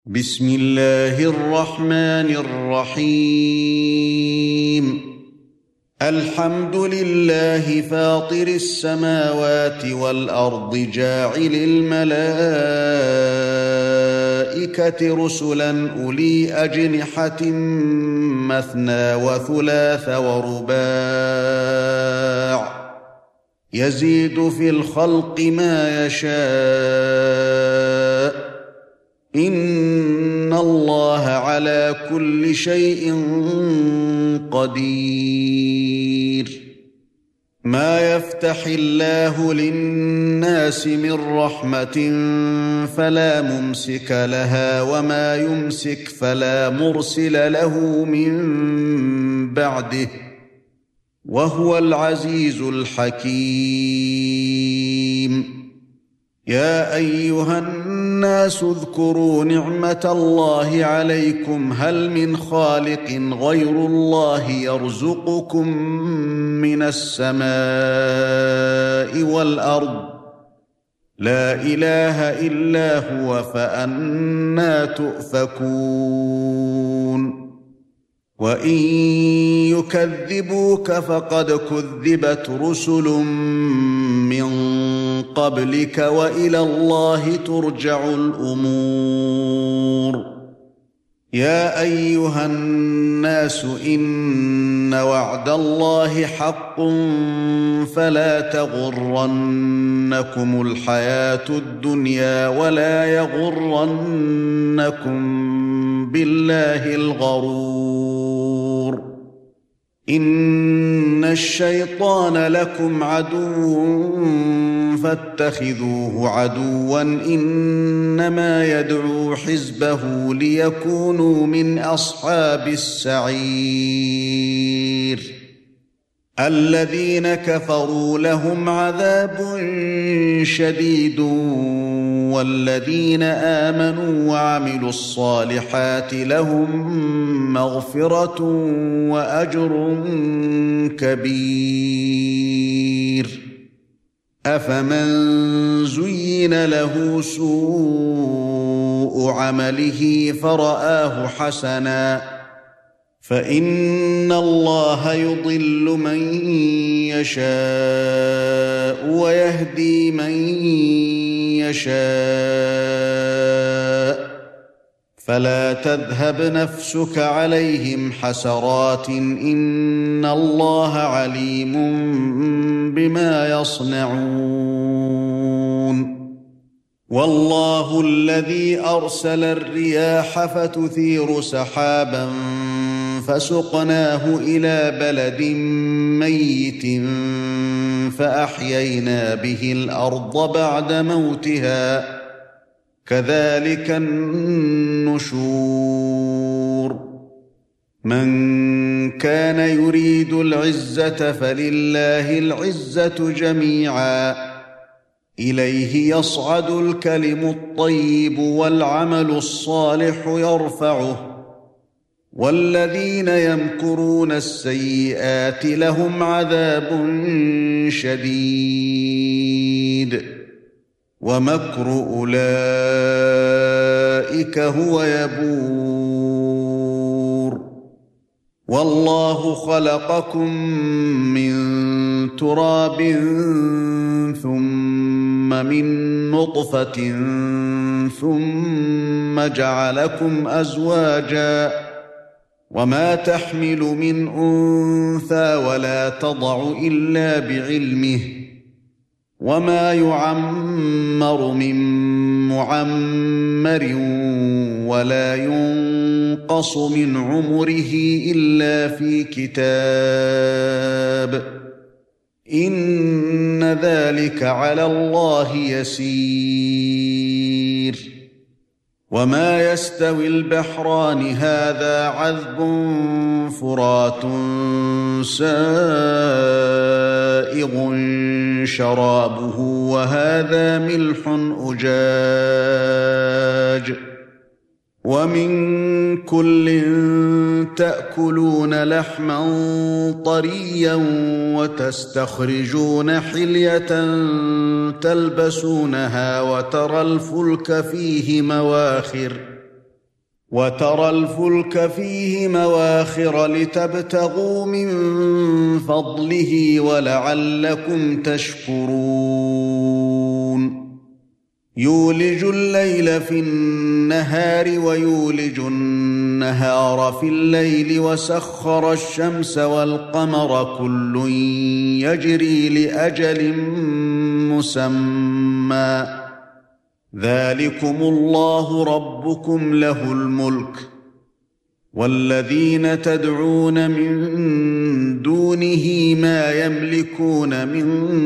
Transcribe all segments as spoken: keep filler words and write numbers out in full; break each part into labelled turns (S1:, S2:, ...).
S1: بسم الله الرحمن الرحيم الحمد لله فاطر السماوات والأرض جاعل الملائكة رسلا أولي أجنحة مثنى وثلاث ورباع يزيد في الخلق ما يشاء إن الله على كل شيء قدير ما يفتح الله للناس من رحمة فلا ممسك لها وما يمسك فلا مرسل له من بعده وهو العزيز الحكيم يا أيها الناس اذكروا نعمة الله عليكم هل من خالق غير الله يرزقكم من السماء والأرض لا إله إلا هو فأنى تؤفكون وإن يكذبوك فقد كذبت رسل من قبلك وإلى الله ترجع الأمور يا أيها الناس إن وعد الله حق فلا تغرنكم الحياة الدنيا ولا يغرنكم بالله الغرور إن الشيطان لكم عدو فاتخذوه عدوا إنما يدعو حزبه ليكونوا من أصحاب السعير الذين كفروا لهم عذاب شديد والذين آمنوا وعملوا الصالحات لهم مغفرة وأجر كبير أفمن زين له سوء عمله فرآه حسنا فإن الله يضل من يشاء ويهدي من يشاء فلا تذهب نفسك عليهم حسرات إن الله عليم بما يصنعون والله الذي أرسل الرياح فتثير سحابا فسقناه إلى بلد ميت فأحيينا به الأرض بعد موتها كذلك النشور من كان يريد العزة فلله العزة جميعا إليه يصعد الكلم الطيب والعمل الصالح يرفعه والذين يمكرون السيئات لهم عذاب شديد ومكر أولئك هو يبور والله خلقكم من تراب ثم من نطفة ثم جعلكم أزواجا وما تحمل من أنثى ولا تضع إلا بعلمه وما يعمر من معمر ولا ينقص من عمره إلا في كتاب إن ذلك على الله يسير وما يستوي البحران هذا عذب فرات سائغ شرابه وهذا ملح أجاج ومن كل تأكلون لحما طريا وتستخرجون حلية تلبسونها وترى الفلك فيه مواخر وترى الفلك فيه مواخر لتبتغوا من فضله ولعلكم تشكرون يولج الليل في النهار ويولج النهار في الليل وسخر الشمس والقمر كل يجري لأجل مسمى ذلكم الله ربكم له الملك والذين تدعون من دونه ما يملكون من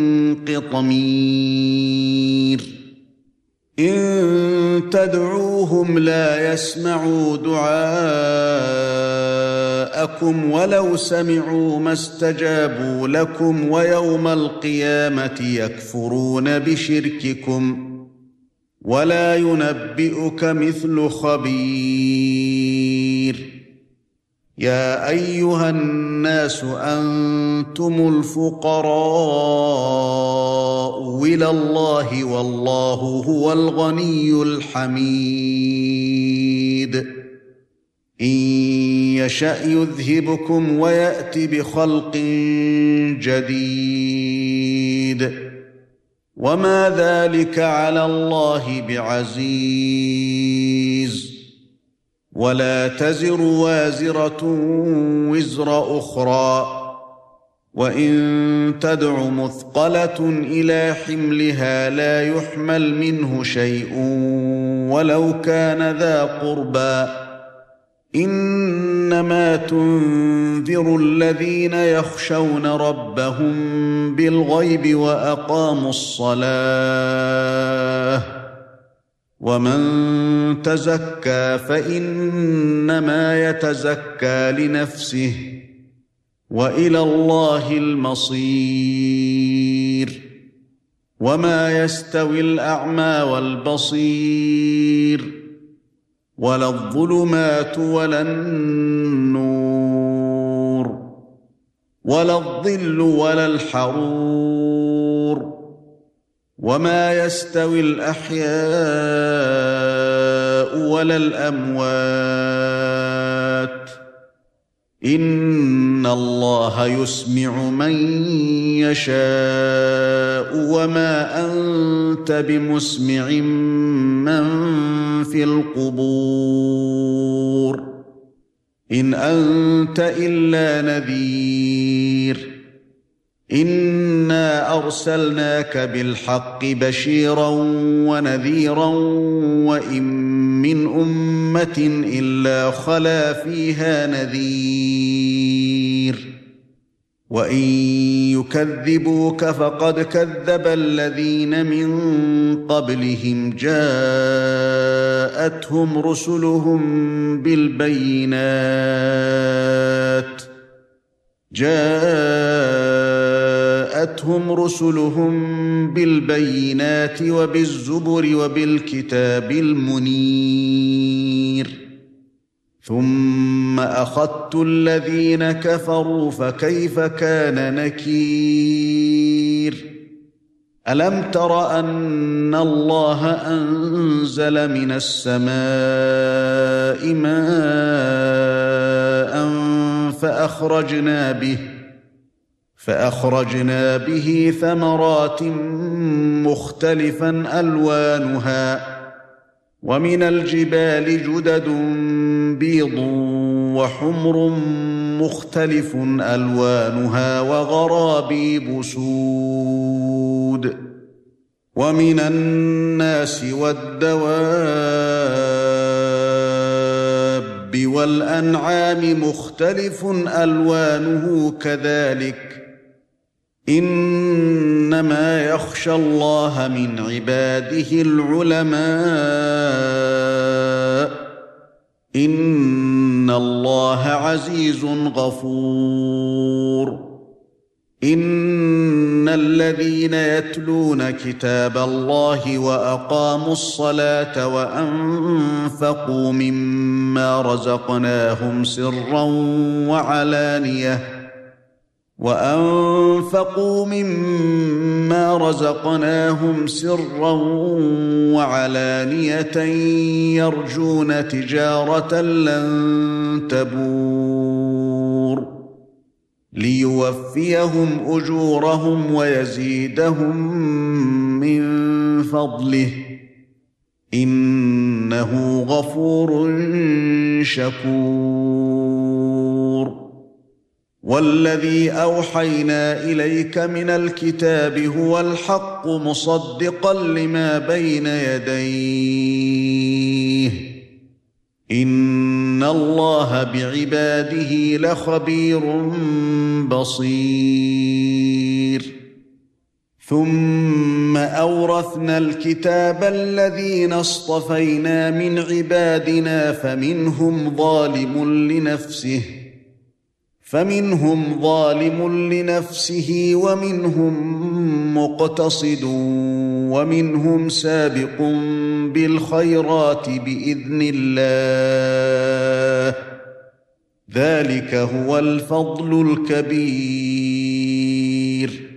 S1: قطمير إن تدعوهم لا يسمعوا دعاءكم ولو سمعوا ما استجابوا لكم ويوم القيامة يكفرون بشرككم ولا ينبئك مثل خبير يا أيها الناس أنتم الفقراء إلى الله والله هو الغني الحميد إن يشأ يذهبكم ويأت بخلق جديد وما ذلك على الله بعزيز ولا تزر وازرة وزر أخرى وإن تدع مثقلة إلى حملها لا يحمل منه شيء ولو كان ذا قربى إنما تنذر الذين يخشون ربهم بالغيب وأقاموا الصلاة ومن تزكى فإنما يتزكى لنفسه وإلى الله المصير وما يستوي الأعمى والبصير ولا الظلمات ولا النور ولا الظل ولا الحرور وما يستوي الأحياء ولا الأموات إن الله يسمع من يشاء وما أنت بمسمع من في القبور إن أنت إلا نذير إنا أرسلناك بالحق بشيرا ونذيرا وإن من أمة إلا خلا فيها نذير وإن يكذبوك فقد كذب الذين من قبلهم جاءتهم رسلهم بالبينات جاءتهم رسلهم بالبينات وبالزبر وبالكتاب المنير ثم أخذت الذين كفروا فكيف كان نكير ألم تر أن الله أنزل من السماء ماء فأخرجنا به فأخرجنا به ثمرات مختلفا ألوانها ومن الجبال جدد بيض وحمر مختلف ألوانها وغرابيب سود ومن الناس والدواب والأنعام مختلف ألوانه كذلك إنما يخشى الله من عباده العلماء إن الله عزيز غفور إن الذين يتلون كتاب الله وأقاموا الصلاة وأنفقوا مما رزقناهم سرا وعلانية وأنفقوا مما رزقناهم سرا وعلانية يرجون تجارة لن تبور ليوفيهم أجورهم ويزيدهم من فضله إنه غفور شكور والذي أوحينا إليك من الكتاب هو الحق مصدقا لما بين يديه إن الله بعباده لخبير بصير ثم أورثنا الكتاب الذين اصطفينا من عبادنا فمنهم ظالم لنفسه فمنهم ظالم لنفسه ومنهم مقتصد ومنهم سابق بالخيرات بإذن الله ذلك هو الفضل الكبير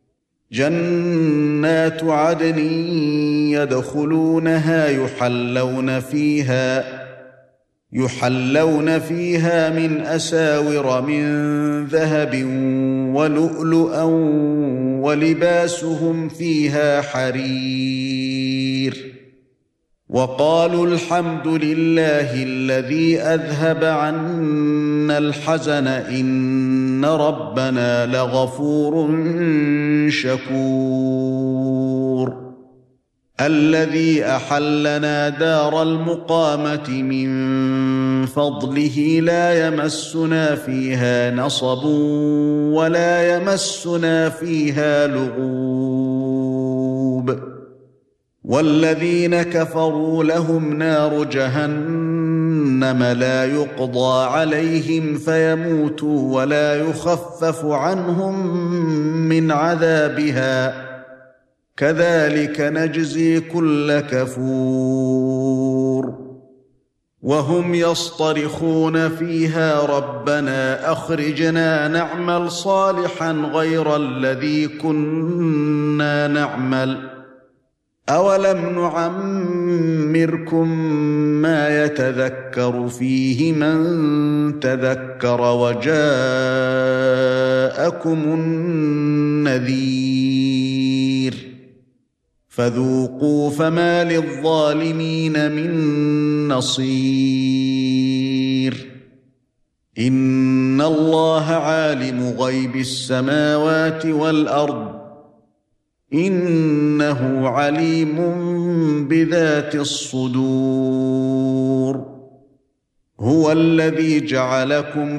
S1: جنات عدن يدخلونها يحلون فيها يحلون فيها من أساور من ذهب ولؤلؤا ولباسهم فيها حرير وقالوا الحمد لله الذي أذهب عنا الحزن إن ربنا لغفور شكور الذي أحلنا دار المقامة من فضله لا يمسنا فيها نصب ولا يمسنا فيها لغوب والذين كفروا لهم نار جهنم لا يقضى عليهم فيموتوا ولا يخفف عنهم من عذابها كذلك نجزي كل كفور وهم يصطرخون فيها ربنا أخرجنا نعمل صالحا غير الذي كنا نعمل أولم نعمركم ما يتذكر فيه من تذكر وجاءكم النذير فذوقوا فما للظالمين من نصير إن الله عالم غيب السماوات والأرض إنه عليم بذات الصدور هو الذي جعلكم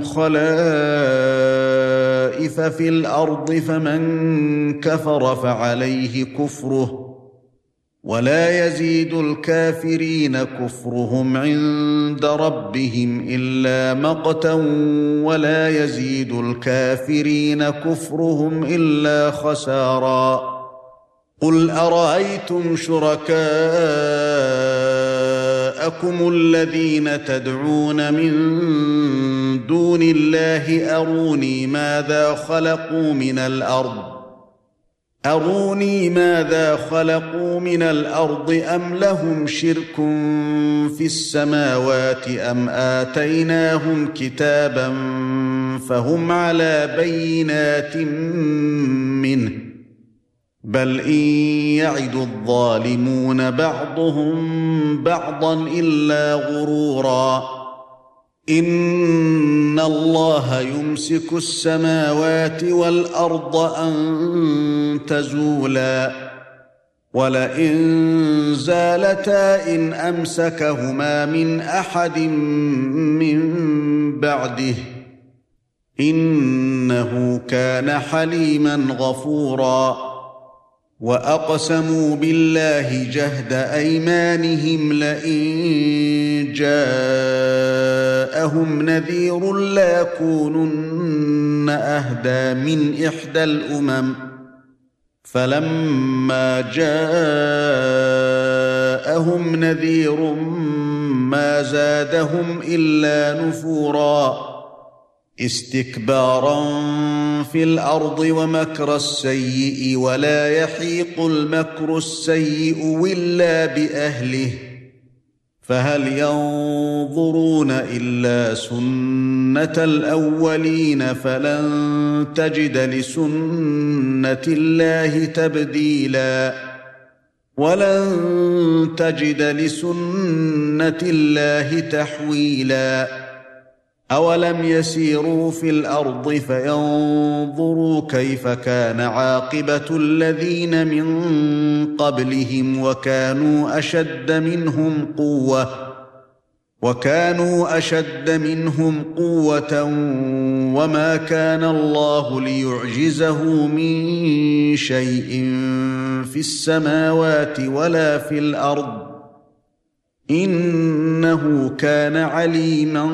S1: خلائف في الأرض فمن كفر فعليه كفره ولا يزيد الكافرين كفرهم عند ربهم إلا مقتا ولا يزيد الكافرين كفرهم إلا خسارا قل أرأيتم شركاءكم الذين تدعون من دون الله أروني ماذا خلقوا من الأرض أروني ماذا خلقوا من الأرض أم لهم شرك في السماوات أم آتيناهم كتابا فهم على بينات منه بل إن يعد الظالمون بعضهم بعضا إلا غرورا إن الله يمسك السماوات والأرض أن تزولا ولئن زالتا إن أمسكهما من أحد من بعده إنه كان حليما غفورا وأقسموا بالله جهد أيمانهم لئن جاءهم نذير ليكونن أهدى من إحدى الأمم فلما جاءهم نذير ما زادهم إلا نفورا استكبارا في الأرض ومكر السيء ولا يحيق المكر السيء إلا بأهله فهل ينظرون إلا سنة الأولين فلن تجد لسنة الله تبديلا ولن تجد لسنة الله تحويلا أولم يسيروا في الأرض فينظروا كيف كان عاقبة الذين من قبلهم وكانوا أشد منهم قوة وكانوا أشد منهم قوة وما كان الله ليعجزه من شيء في السماوات ولا في الأرض إنه كان عليما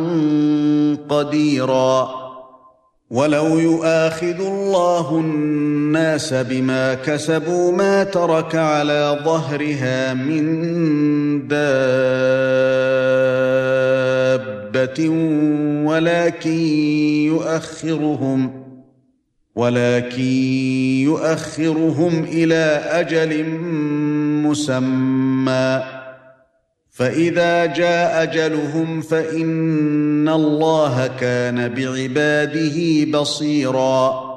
S1: قديرا ولو يؤاخذ الله الناس بما كسبوا ما ترك على ظهرها من دابة ولكن يؤخرهم ولكن يؤخرهم إلى أجل مسمى فإذا جاء أجلهم فإن الله كان بعباده بصيراً